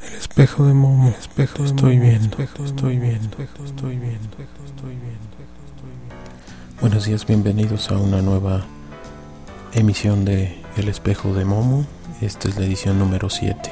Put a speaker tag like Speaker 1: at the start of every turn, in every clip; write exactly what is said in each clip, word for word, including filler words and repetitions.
Speaker 1: Espejo de Momo, espejo, estoy viendo, estoy viendo, estoy viendo, estoy viendo. Buenos días, bienvenidos a una nueva emisión de El Espejo de Momo. Esta es la edición número siete.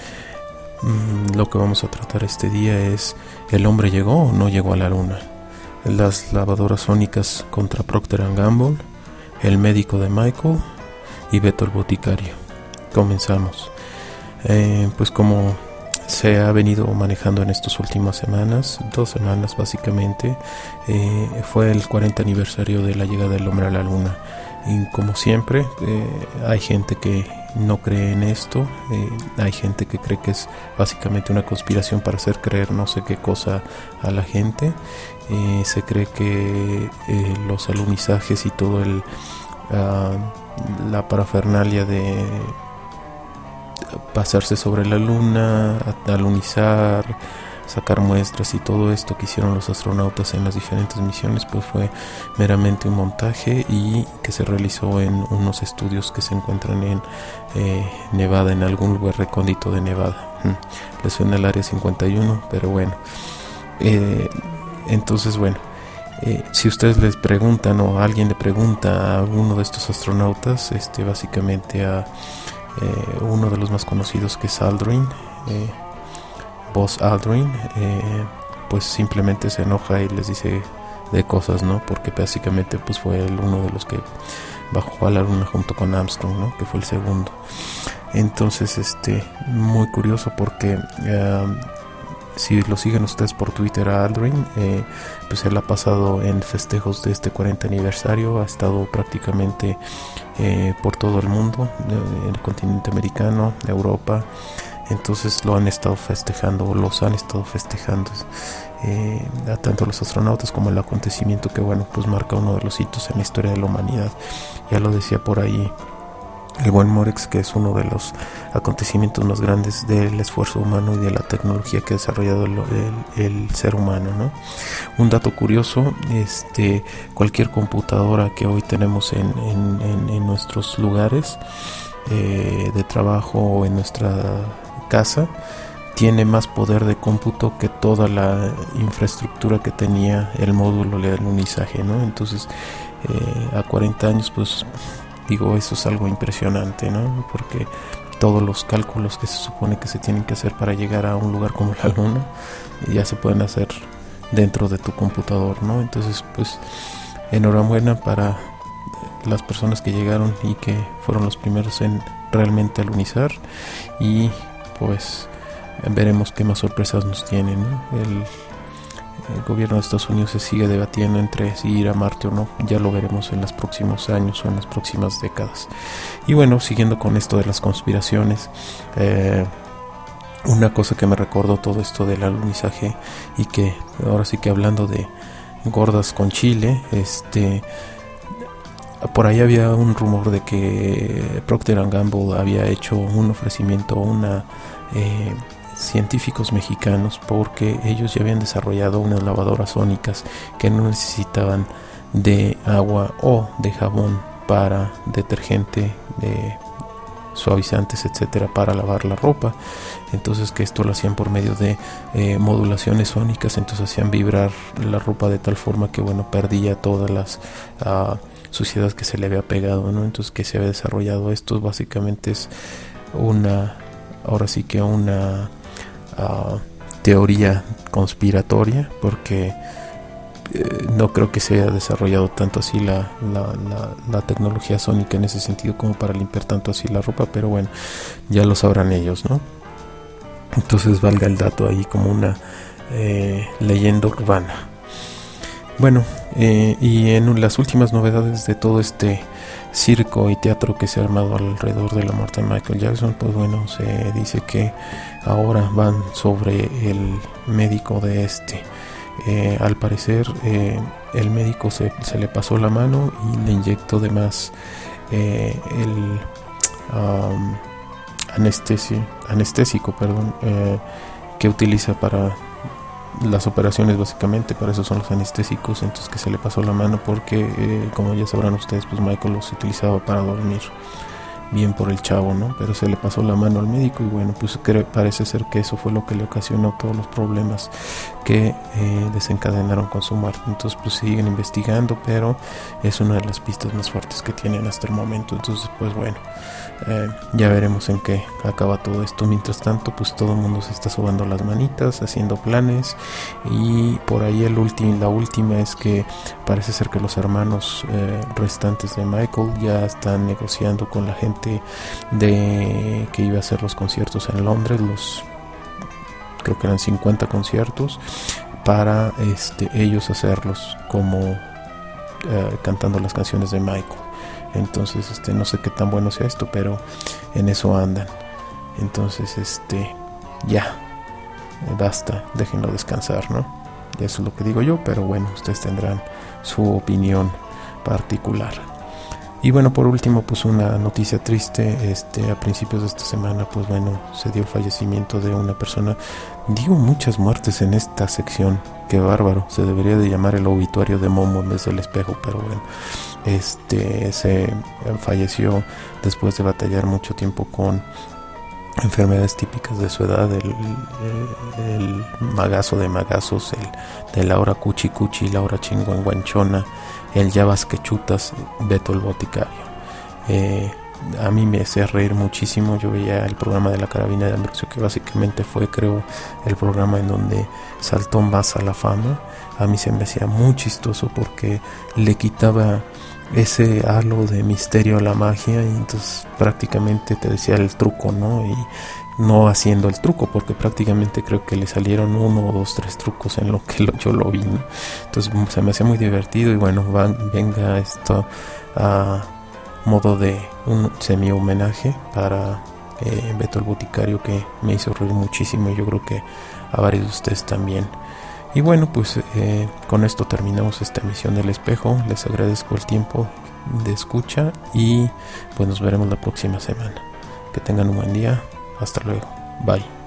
Speaker 1: Mm, lo que vamos a tratar este día es: ¿el hombre llegó o no llegó a la luna? Las lavadoras sónicas contra Procter and Gamble, el médico de Michael y Beto el boticario. Comenzamos. Eh, pues como se ha venido manejando en estas últimas semanas, dos semanas básicamente, eh, fue el cuarenta aniversario de la llegada del hombre a la luna. Y como siempre, eh, hay gente que no cree en esto, eh, hay gente que cree que es básicamente una conspiración para hacer creer no sé qué cosa a la gente. Eh, se cree que eh, los alunizajes y todo el uh, la parafernalia de pasarse sobre la luna, alunizar, sacar muestras y todo esto que hicieron los astronautas en las diferentes misiones, pues fue meramente un montaje y que se realizó en unos estudios que se encuentran en eh, Nevada, en algún lugar recóndito de Nevada. Hmm. Les suena el área cincuenta y uno, pero bueno. Eh, entonces, bueno, eh, si ustedes les preguntan o alguien le pregunta a alguno de estos astronautas, este, básicamente a Eh, uno de los más conocidos, que es Aldrin, eh, Buzz Aldrin, eh, pues simplemente se enoja y les dice de cosas, ¿no? Porque básicamente pues fue el uno de los que bajó a la luna junto con Armstrong, ¿no? Que fue el segundo. Entonces, este, muy curioso porque uh, si lo siguen ustedes por Twitter a Aldrin, eh, pues él ha pasado en festejos de este cuarenta aniversario, ha estado prácticamente eh, por todo el mundo, eh, el continente americano, Europa. Entonces lo han estado festejando, o los han estado festejando, eh, a tanto los astronautas como el acontecimiento que, bueno, pues marca uno de los hitos en la historia de la humanidad. Ya lo decía por ahí el buen Morex, que es uno de los acontecimientos más grandes del esfuerzo humano y de la tecnología que ha desarrollado el, el, el ser humano, ¿no? Un dato curioso, este, cualquier computadora que hoy tenemos en, en, en, en nuestros lugares eh, de trabajo o en nuestra casa, tiene más poder de cómputo que toda la infraestructura que tenía el módulo de alunizaje, ¿no? Entonces, eh, a cuarenta años, pues digo, eso es algo impresionante, ¿no? Porque todos los cálculos que se supone que se tienen que hacer para llegar a un lugar como la luna ya se pueden hacer dentro de tu computador, ¿no? Entonces, pues, enhorabuena para las personas que llegaron y que fueron los primeros en realmente alunizar, y pues veremos qué más sorpresas nos tienen, ¿no? El El gobierno de Estados Unidos se sigue debatiendo entre si ir a Marte o no. Ya lo veremos en los próximos años o en las próximas décadas. Y bueno, siguiendo con esto de las conspiraciones, eh, una cosa que me recordó todo esto del alunizaje, y que ahora sí que hablando de gordas con chile, este, por ahí había un rumor de que Procter and Gamble había hecho un ofrecimiento, una eh, científicos mexicanos, porque ellos ya habían desarrollado unas lavadoras sónicas que no necesitaban de agua o de jabón para detergente, de suavizantes, etcétera, para lavar la ropa. Entonces, que esto lo hacían por medio de eh, modulaciones sónicas. Entonces hacían vibrar la ropa de tal forma que, bueno, perdía todas las uh, suciedad que se le había pegado, ¿no? Entonces, que se había desarrollado esto básicamente es una, ahora sí que una Uh, teoría conspiratoria, porque eh, no creo que se haya desarrollado tanto así la, la, la, la tecnología sónica en ese sentido como para limpiar tanto así la ropa, pero bueno, ya lo sabrán ellos, ¿no? Entonces valga el dato ahí como una eh, leyenda urbana. Bueno, eh, y en las últimas novedades de todo este circo y teatro que se ha armado alrededor de la muerte de Michael Jackson, pues bueno, se dice que ahora van sobre el médico de este. Eh, al parecer, eh, el médico se, se le pasó la mano y le inyectó de más eh, el um, anestesi, anestésico, perdón, eh, que utiliza para las operaciones, básicamente para eso son los anestésicos. Entonces, que se le pasó la mano porque eh, como ya sabrán ustedes, pues Michael los utilizaba para dormir. bien por el chavo, ¿no? Pero se le pasó la mano al médico y bueno, pues creo, parece ser que eso fue lo que le ocasionó todos los problemas que eh, desencadenaron con su muerte. Entonces pues siguen investigando, pero es una de las pistas más fuertes que tienen hasta el momento. Entonces pues bueno, eh, ya veremos en qué acaba todo esto. Mientras tanto pues todo el mundo se está sobando las manitas, haciendo planes, y por ahí el ulti- la última es que parece ser que los hermanos eh, restantes de Michael ya están negociando con la gente de que iba a hacer los conciertos en Londres, los creo que eran cincuenta conciertos, para este ellos hacerlos como eh, cantando las canciones de Michael. Entonces este no sé qué tan bueno sea esto, pero en eso andan. Entonces este ya basta, déjenlo descansar, ¿no? Y eso es lo que digo yo, pero bueno, ustedes tendrán su opinión particular. Y bueno, por último, pues una noticia triste, este a principios de esta semana, pues bueno, se dio el fallecimiento de una persona. Digo muchas muertes en esta sección, qué bárbaro, se debería de llamar el obituario de Momo en vez del espejo, pero bueno, este se falleció después de batallar mucho tiempo con enfermedades típicas de su edad, el, el, el magazo de magazos, el de Laura Cuchi Cuchi, Laura Chinguanguanchona, el Yabas que chutas, Beto el boticario. Eh, a mí me hacía reír muchísimo. Yo veía el programa de La Carabina de Ambrosio, que básicamente fue, creo, el programa en donde saltó más a la fama. A mí se me hacía muy chistoso porque le quitaba ese halo de misterio a la magia, y entonces prácticamente te decía el truco, ¿no? Y no haciendo el truco, porque prácticamente creo que le salieron uno o dos, tres trucos en lo que lo, yo lo vi, ¿no? Entonces se me hacía muy divertido. Y bueno, va, venga esto a modo de un semi homenaje para eh, Beto el boticario, que me hizo reír muchísimo, y yo creo que a varios de ustedes también. Y bueno, pues eh, con esto terminamos esta emisión del Espejo. Les agradezco el tiempo de escucha y pues nos veremos la próxima semana. Que tengan un buen día. Hasta luego. Bye.